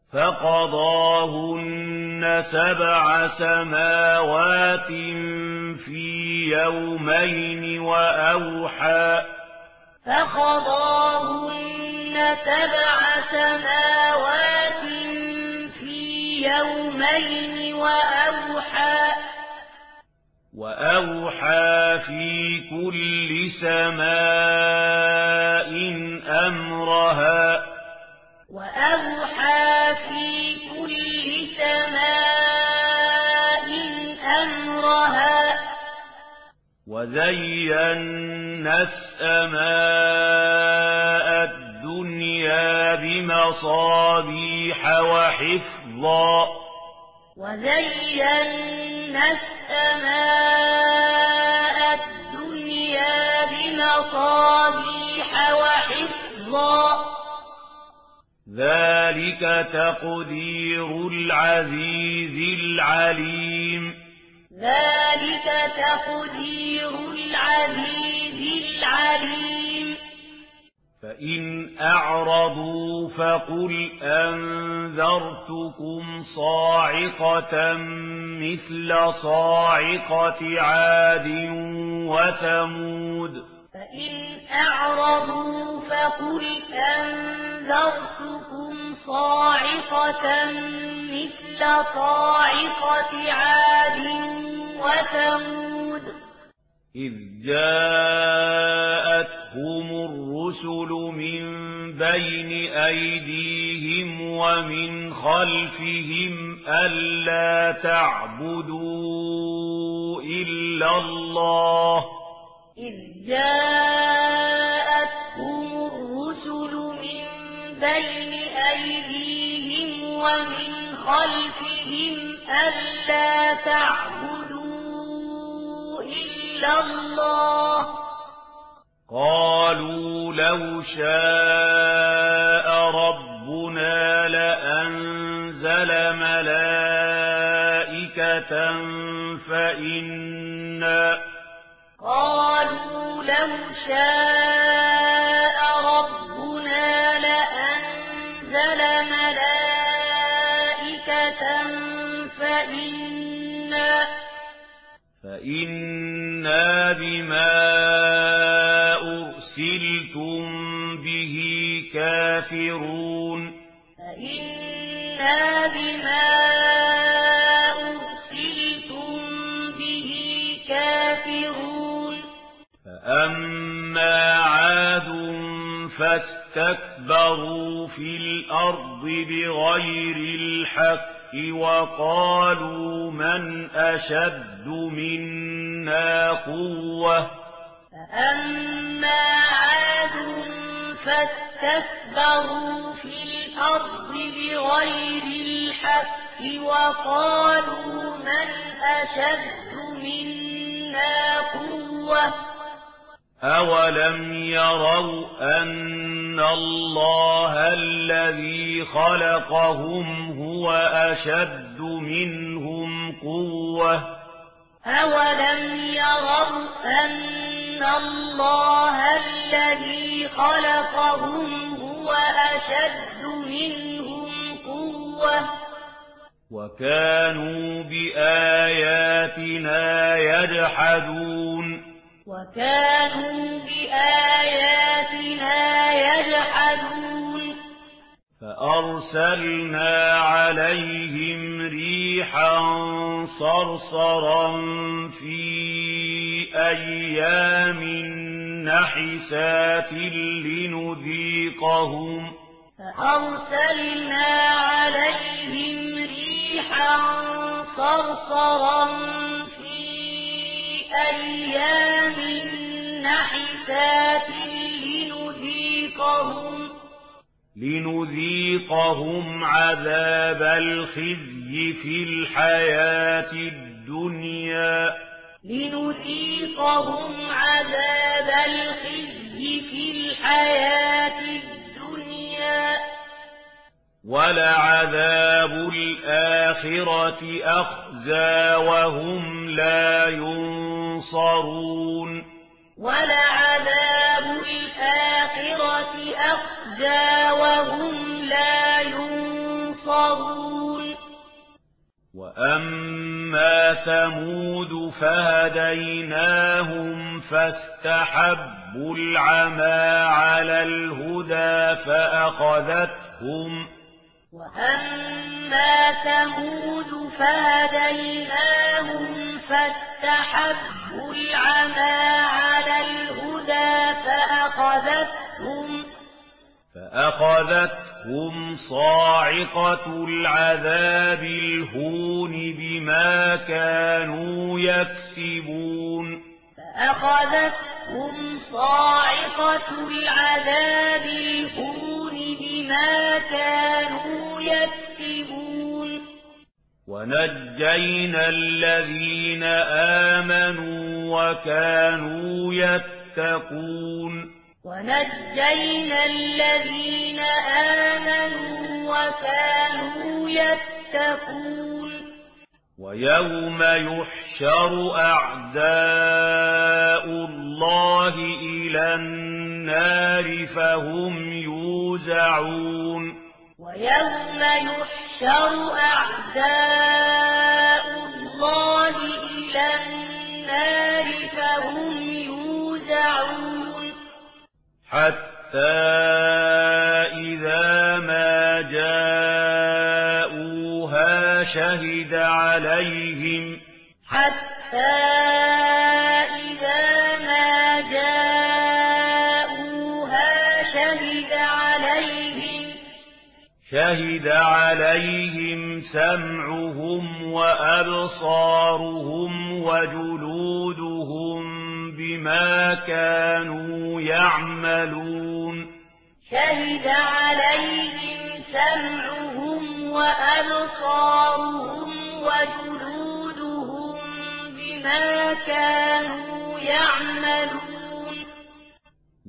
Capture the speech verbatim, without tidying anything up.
فقضاهن سبع سماوات في يومين وأوحى فقضاهن سبع سماوات في يومين وأوحى وأوحى في كل سماء أمرها وأوحى في كل سماء أمرها وزينا السماء الدنيا بمصابيح وحفظا وزينا السماء الدنيا بمصابيح وحفظا ذلك تقدير العزيز العليم ذلك تقدير العزيز العليم فإن أعرضوا فقل أنذرتكم صاعقة مثل صاعقة عاد وثمود فإن أعرضوا فقل أنذرتكم صاعقة مثل صاعقة عاد وثمود إذ جاءتهم الرسل من بين أيديهم ومن خلفهم ألا تعبدوا إلا الله إذ جاءتهم الرسل من بين أيديهم ومن خلفهم ألا تعبدوا إلا الله قالوا لو شاء ربنا لأنزل ملائكة فإنا قالوا لو شاء ربنا لأنزل ملائكة فإنا فإنا بما أرسلتم به كافرون فإنا بما أرسلتم به كافرون فأما عاد فاستكبروا في الأرض بغير الحق وقالوا من أشد منا قوة فأما عاد فاستكبروا في الأرض بغير الحق وقالوا من أشد منا قوة أولم يروا أن الله الذي خلقهم هو أشد منهم قوة أولم يروا أن الله الذي خلقهم هو أشد منهم قوة وكانوا بآياتنا يجحدون وكانوا بآياتنا يجحدون فأرسلنا عليهم ريحا صرصرا في أيام نحسات لنذيقهم فأرسلنا عليهم ريحا صرصرا في أيام نحسات لنذيقهم لنذيقهم عذاب الخزي في الحياة الدنيا لنذيقهم عذاب الخزي في الحياة الدنيا ولعذاب الآخرة أخزى وهم لا ينصرون ولعذاب الآخرة أخزى وهم لا ينصرون وأما ثمود فهديناهم فاستحبوا العمى على الهدى فأخذتهم وأما ثمود فهديناهم فاستحبوا العمى على الهدى فأخذتهم فأخذتهم صاعقة العذاب الهون بما كانوا يكسبون فأخذتهم صاعقة العذاب الهون بما كانوا يكسبون ونجينا الذين آمنوا وكانوا يتقون ونجينا الذين آمنوا وكانوا يتقون ويوم يحشر أعداء الله إلى النار فهم يوزعون ويوم يحشر أعداء الله إلى النار فهم يوزعون حتى إذا ما جاءوها شهد عليهم حتى إذا ما جاءوها شهد عليهم شهد عليهم سمعهم وأبصارهم وجلودهم بما كانوا يعملون شهد عليهم سمعهم وأبصارهم وجلودهم بما كانوا